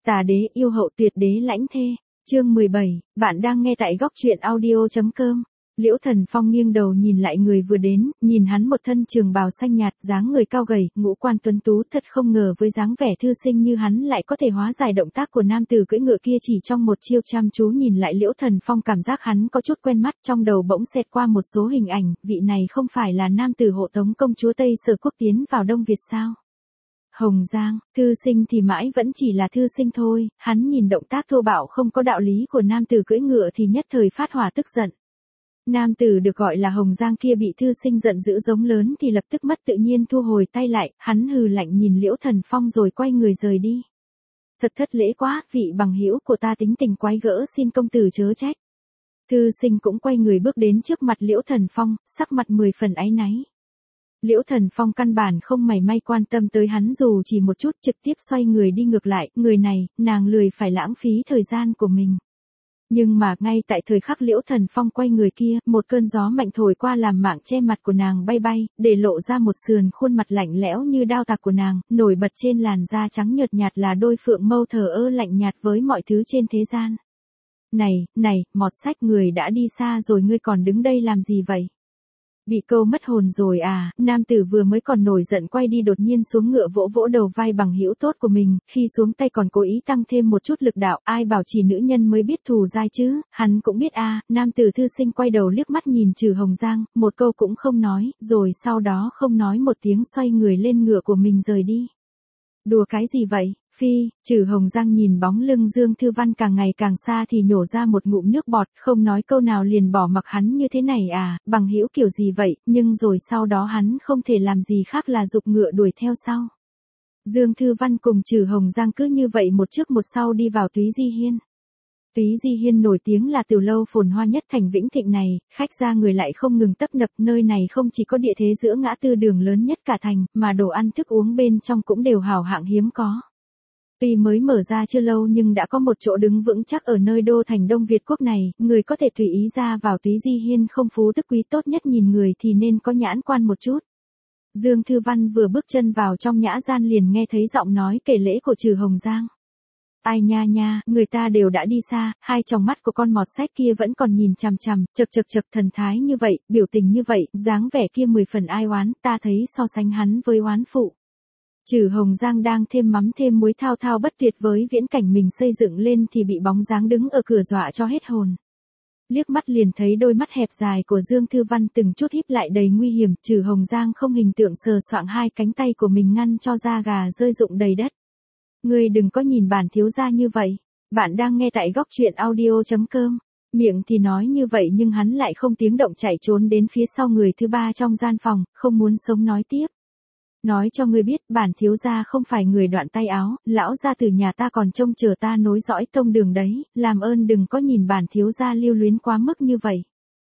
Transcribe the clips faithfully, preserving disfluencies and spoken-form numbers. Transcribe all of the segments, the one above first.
Tà đế yêu hậu tuyệt đế lãnh thê. Chương mười bảy, bạn đang nghe tại góc truyện audio chấm com. Liễu Thần Phong nghiêng đầu nhìn lại người vừa đến, nhìn hắn một thân trường bào xanh nhạt, dáng người cao gầy, ngũ quan tuấn tú, thật không ngờ với dáng vẻ thư sinh như hắn lại có thể hóa giải động tác của nam tử cưỡi ngựa kia chỉ trong một chiêu. Chăm chú nhìn lại Liễu Thần Phong, cảm giác hắn có chút quen mắt, trong đầu bỗng xẹt qua một số hình ảnh, vị này không phải là nam tử hộ tống công chúa Tây Sở Quốc tiến vào Đông Việt sao? Hồng Giang, thư sinh thì mãi vẫn chỉ là thư sinh thôi, hắn nhìn động tác thô bạo không có đạo lý của nam tử cưỡi ngựa thì nhất thời phát hỏa tức giận. Nam tử được gọi là Hồng Giang kia bị thư sinh giận dữ giống lớn thì lập tức mất tự nhiên thu hồi tay lại, hắn hừ lạnh nhìn Liễu Thần Phong rồi quay người rời đi. Thật thất lễ quá, vị bằng hữu của ta tính tình quái gỡ, xin công tử chớ trách. Thư sinh cũng quay người bước đến trước mặt Liễu Thần Phong, sắc mặt mười phần áy náy. Liễu Thần Phong căn bản không mảy may quan tâm tới hắn dù chỉ một chút, trực tiếp xoay người đi ngược lại, người này, nàng lười phải lãng phí thời gian của mình. Nhưng mà ngay tại thời khắc Liễu Thần Phong quay người kia, một cơn gió mạnh thổi qua làm mảng che mặt của nàng bay bay, để lộ ra một sườn khuôn mặt lạnh lẽo như đao tạc của nàng, nổi bật trên làn da trắng nhợt nhạt là đôi phượng mâu thờ ơ lạnh nhạt với mọi thứ trên thế gian. Này, này, mọt sách, người đã đi xa rồi ngươi còn đứng đây làm gì vậy? Bị câu mất hồn rồi à? Nam tử vừa mới còn nổi giận quay đi đột nhiên xuống ngựa vỗ vỗ đầu vai bằng hữu tốt của mình, khi xuống tay còn cố ý tăng thêm một chút lực đạo, ai bảo chỉ nữ nhân mới biết thù dai chứ, hắn cũng biết à. Nam tử thư sinh quay đầu liếc mắt nhìn Trừ Hồng Giang, một câu cũng không nói, rồi sau đó không nói một tiếng xoay người lên ngựa của mình rời đi. Đùa cái gì vậy? Phi, Trừ Hồng Giang nhìn bóng lưng Dương Thư Văn càng ngày càng xa thì nhổ ra một ngụm nước bọt, không nói câu nào liền bỏ mặc hắn như thế này à, bằng hữu kiểu gì vậy, nhưng rồi sau đó hắn không thể làm gì khác là giục ngựa đuổi theo sau. Dương Thư Văn cùng Trừ Hồng Giang cứ như vậy một trước một sau đi vào Túy Di Hiên. Túy Di Hiên nổi tiếng là từ lâu phồn hoa nhất thành Vĩnh Thịnh này, khách ra người lại không ngừng tấp nập, nơi này không chỉ có địa thế giữa ngã tư đường lớn nhất cả thành, mà đồ ăn thức uống bên trong cũng đều hào hạng hiếm có. Tuy mới mở ra chưa lâu nhưng đã có một chỗ đứng vững chắc ở nơi đô thành Đông Việt quốc này, người có thể tùy ý ra vào Túy Di Hiên không phú tức quý, tốt nhất nhìn người thì nên có nhãn quan một chút. Dương Thư Văn vừa bước chân vào trong nhã gian liền nghe thấy giọng nói kể lễ của Trừ Hồng Giang. Ai nha nha, người ta đều đã đi xa, hai tròng mắt của con mọt sách kia vẫn còn nhìn chằm chằm, chật chật chật, thần thái như vậy, biểu tình như vậy, dáng vẻ kia mười phần ai oán, ta thấy so sánh hắn với oán phụ. Trừ Hồng Giang đang thêm mắm thêm muối thao thao bất tuyệt với viễn cảnh mình xây dựng lên thì bị bóng dáng đứng ở cửa dọa cho hết hồn. Liếc mắt liền thấy đôi mắt hẹp dài của Dương Thư Văn từng chút híp lại đầy nguy hiểm, Trừ Hồng Giang không hình tượng sờ soạng hai cánh tay của mình ngăn cho da gà rơi rụng đầy đất. Ngươi đừng có nhìn bản thiếu gia như vậy, bạn đang nghe tại góc truyện audio chấm com. Miệng thì nói như vậy nhưng hắn lại không tiếng động chạy trốn đến phía sau người thứ ba trong gian phòng, không muốn sống nói tiếp. Nói cho ngươi biết, bản thiếu gia không phải người đoạn tay áo, lão gia từ nhà ta còn trông chờ ta nối dõi tông đường đấy, làm ơn đừng có nhìn bản thiếu gia lưu luyến quá mức như vậy.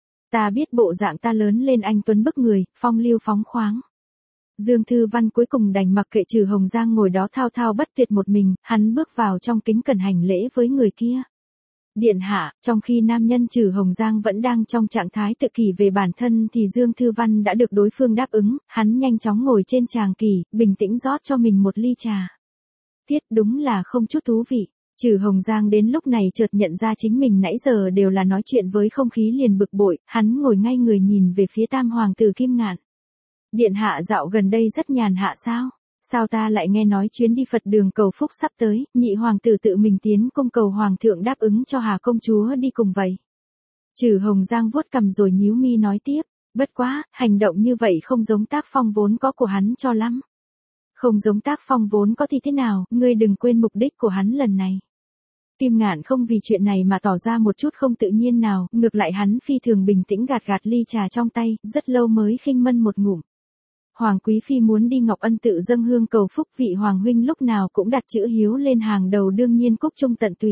Ta biết bộ dạng ta lớn lên anh tuấn bức người, phong lưu phóng khoáng. Dương Thư Văn cuối cùng đành mặc kệ Trừ Hồng Giang ngồi đó thao thao bất tuyệt một mình, hắn bước vào trong kính cẩn hành lễ với người kia. Điện hạ, trong khi nam nhân Trừ Hồng Giang vẫn đang trong trạng thái tự kỷ về bản thân thì Dương Thư Văn đã được đối phương đáp ứng, hắn nhanh chóng ngồi trên tràng kỷ, bình tĩnh rót cho mình một ly trà. Tiết đúng là không chút thú vị. Trừ Hồng Giang đến lúc này chợt nhận ra chính mình nãy giờ đều là nói chuyện với không khí liền bực bội, hắn ngồi ngay người nhìn về phía tam hoàng tử Kim Ngạn. Điện hạ dạo gần đây rất nhàn hạ sao? Sao ta lại nghe nói chuyến đi Phật đường cầu phúc sắp tới, nhị hoàng tử tự mình tiến cung cầu hoàng thượng đáp ứng cho Hà công chúa đi cùng vậy. Trừ Hồng Giang vuốt cằm rồi nhíu mi nói tiếp, bất quá, hành động như vậy không giống tác phong vốn có của hắn cho lắm. Không giống tác phong vốn có thì thế nào, ngươi đừng quên mục đích của hắn lần này. Kim Ngạn không vì chuyện này mà tỏ ra một chút không tự nhiên nào, ngược lại hắn phi thường bình tĩnh gạt gạt ly trà trong tay, rất lâu mới khinh mân một ngụm. Hoàng quý phi muốn đi Ngọc Ân tự dâng hương cầu phúc, vị hoàng huynh lúc nào cũng đặt chữ hiếu lên hàng đầu, đương nhiên cúc trung tận tụy.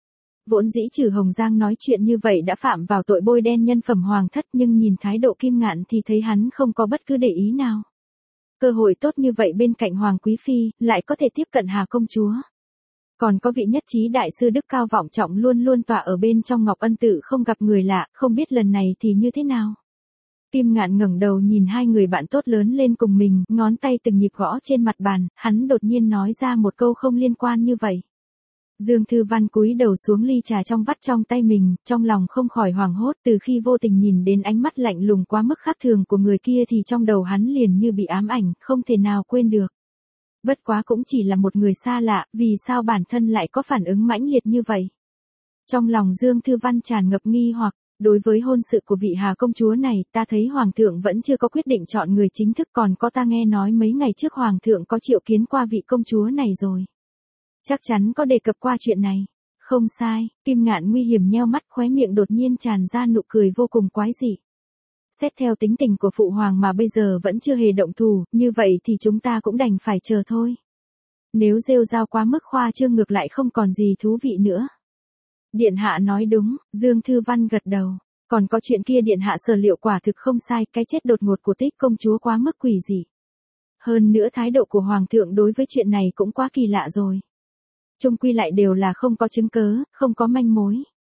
Vốn dĩ Trừ Hồng Giang nói chuyện như vậy đã phạm vào tội bôi đen nhân phẩm hoàng thất, nhưng nhìn thái độ Kim Ngạn thì thấy hắn không có bất cứ để ý nào. Cơ hội tốt như vậy bên cạnh hoàng quý phi, lại có thể tiếp cận Hà công chúa. Còn có vị nhất trí đại sư đức cao vọng trọng luôn luôn tọa ở bên trong Ngọc Ân tự không gặp người lạ, không biết lần này thì như thế nào. Kim Ngạn ngẩng đầu nhìn hai người bạn tốt lớn lên cùng mình, ngón tay từng nhịp gõ trên mặt bàn, hắn đột nhiên nói ra một câu không liên quan như vậy. Dương Thư Văn cúi đầu xuống ly trà trong vắt trong tay mình, trong lòng không khỏi hoảng hốt, từ khi vô tình nhìn đến ánh mắt lạnh lùng quá mức khác thường của người kia thì trong đầu hắn liền như bị ám ảnh, không thể nào quên được. Bất quá cũng chỉ là một người xa lạ, vì sao bản thân lại có phản ứng mãnh liệt như vậy? Trong lòng Dương Thư Văn tràn ngập nghi hoặc, đối với hôn sự của vị Hà công chúa này, ta thấy Hoàng thượng vẫn chưa có quyết định chọn người chính thức, còn có ta nghe nói mấy ngày trước Hoàng thượng có triệu kiến qua vị công chúa này rồi. Chắc chắn có đề cập qua chuyện này. Không sai, Kim Ngạn nguy hiểm nheo mắt, khóe miệng đột nhiên tràn ra nụ cười vô cùng quái dị. Xét theo tính tình của phụ hoàng mà bây giờ vẫn chưa hề động thủ, như vậy thì chúng ta cũng đành phải chờ thôi. Nếu rêu rao quá mức khoa trương ngược lại không còn gì thú vị nữa. Điện hạ nói đúng, Dương Thư Văn gật đầu. Còn có chuyện kia điện hạ sở liệu quả thực không sai, cái chết đột ngột của Tích công chúa quá mức quỷ dị. Hơn nữa thái độ của hoàng thượng đối với chuyện này cũng quá kỳ lạ rồi. Chung quy lại đều là không có chứng cớ, không có manh mối.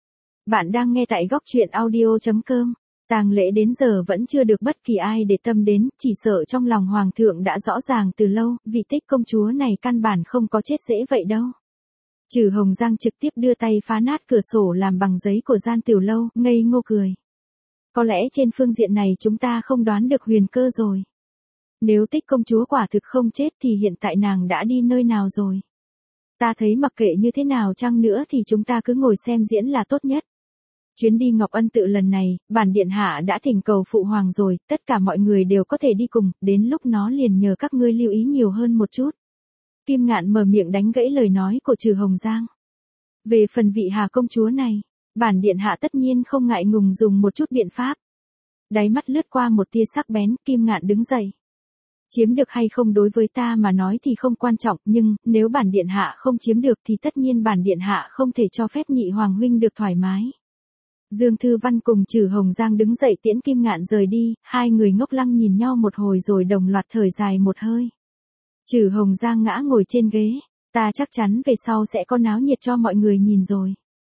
Bạn đang nghe tại góc truyện audio chấm com. Tang lễ đến giờ vẫn chưa được bất kỳ ai để tâm đến, chỉ sợ trong lòng hoàng thượng đã rõ ràng từ lâu, vị Tích công chúa này căn bản không có chết dễ vậy đâu. Trừ Hồng Giang trực tiếp đưa tay phá nát cửa sổ làm bằng giấy của gian tiểu lâu, ngây ngô cười. Có lẽ trên phương diện này chúng ta không đoán được huyền cơ rồi. Nếu Tích công chúa quả thực không chết thì hiện tại nàng đã đi nơi nào rồi. Ta thấy mặc kệ như thế nào chăng nữa thì chúng ta cứ ngồi xem diễn là tốt nhất. Chuyến đi Ngọc Ân Tự lần này, bản điện hạ đã thỉnh cầu phụ hoàng rồi, tất cả mọi người đều có thể đi cùng, đến lúc nó liền nhờ các ngươi lưu ý nhiều hơn một chút. Kim Ngạn mở miệng đánh gãy lời nói của Trừ Hồng Giang. Về phần vị Hà công chúa này, bản điện hạ tất nhiên không ngại ngùng dùng một chút biện pháp. Đáy mắt lướt qua một tia sắc bén, Kim Ngạn đứng dậy. Chiếm được hay không đối với ta mà nói thì không quan trọng, nhưng nếu bản điện hạ không chiếm được thì tất nhiên bản điện hạ không thể cho phép nhị hoàng huynh được thoải mái. Dương Thư Văn cùng Trừ Hồng Giang đứng dậy tiễn Kim Ngạn rời đi, hai người ngốc lăng nhìn nhau một hồi rồi đồng loạt thở dài một hơi. Trừ Hồng Giang ngã ngồi trên ghế, ta chắc chắn về sau sẽ có náo nhiệt cho mọi người nhìn rồi.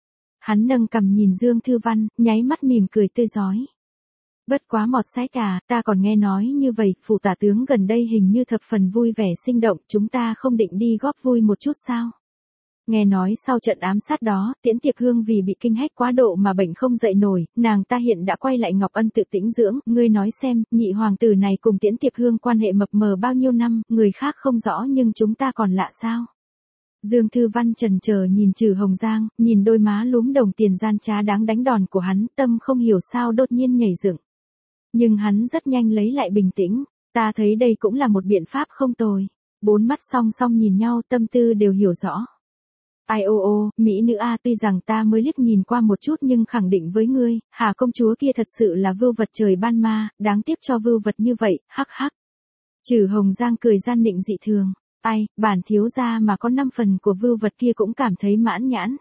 Hắn nâng cằm nhìn Dương Thư Văn, nháy mắt mỉm cười tươi rói. Bất quá mọt sái cả, ta còn nghe nói như vậy, phụ tả tướng gần đây hình như thập phần vui vẻ sinh động, chúng ta không định đi góp vui một chút sao? Nghe nói sau trận ám sát đó, Tiễn Tiệp Hương vì bị kinh hách quá độ mà bệnh không dậy nổi, nàng ta hiện đã quay lại Ngọc Ân Tự tĩnh dưỡng, ngươi nói xem, nhị hoàng tử này cùng Tiễn Tiệp Hương quan hệ mập mờ bao nhiêu năm, người khác không rõ nhưng chúng ta còn lạ sao? Dương Thư Văn chần chờ nhìn Trừ Hồng Giang, nhìn đôi má lúm đồng tiền gian trá đáng đánh đòn của hắn, tâm không hiểu sao đột nhiên nhảy dựng. Nhưng hắn rất nhanh lấy lại bình tĩnh, ta thấy đây cũng là một biện pháp không tồi. Bốn mắt song song nhìn nhau, tâm tư đều hiểu rõ. Ai ô ô, mỹ nữ a, tuy rằng ta mới liếc nhìn qua một chút nhưng khẳng định với ngươi, Hà công chúa kia thật sự là vưu vật trời ban ma, đáng tiếc cho vưu vật như vậy, hắc hắc. Trừ Hồng Giang cười gian nịnh dị thường, ai, bản thiếu gia mà có năm phần của vưu vật kia cũng cảm thấy mãn nhãn.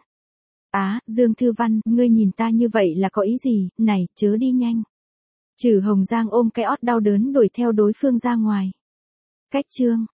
Á, Dương Thư Văn, ngươi nhìn ta như vậy là có ý gì, này, chớ đi nhanh. Trừ Hồng Giang ôm cái ót đau đớn đuổi theo đối phương ra ngoài. Cách chương